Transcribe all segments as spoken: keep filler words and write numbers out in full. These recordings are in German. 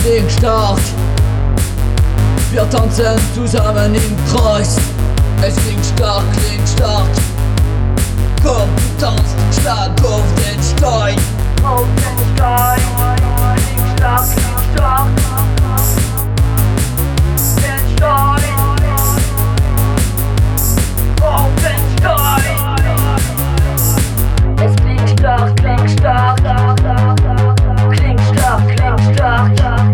klingt stark. Wir tanzen zusammen im Kreis. Es klingt stark, klingt stark. Komm, tanzt, schlag auf den Stein. Auf den Stein, klingt stark, klingt stark. Den Stein, auf den Stein. Es klingt stark, klingt stark. Klingt stark, klingt stark.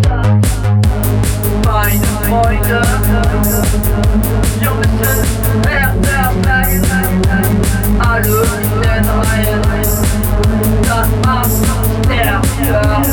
Meine Freunde, wir müssen härter bleiben. Alle in den Reihen, das macht uns stärker.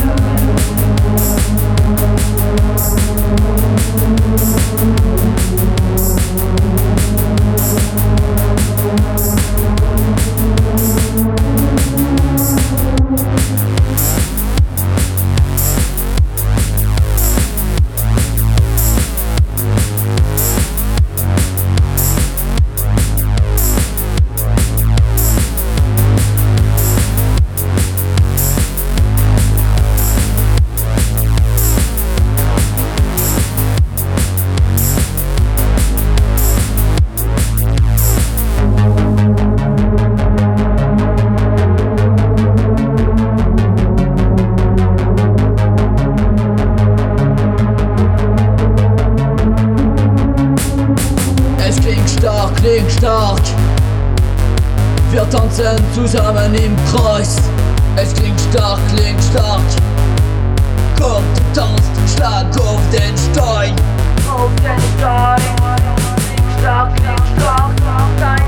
Klingt stark. Wir tanzen zusammen im Kreis. Es klingt stark, klingt stark. Kommt, tanzt, schlag auf den Stein. Auf den Stein, klingt stark, klingt stark.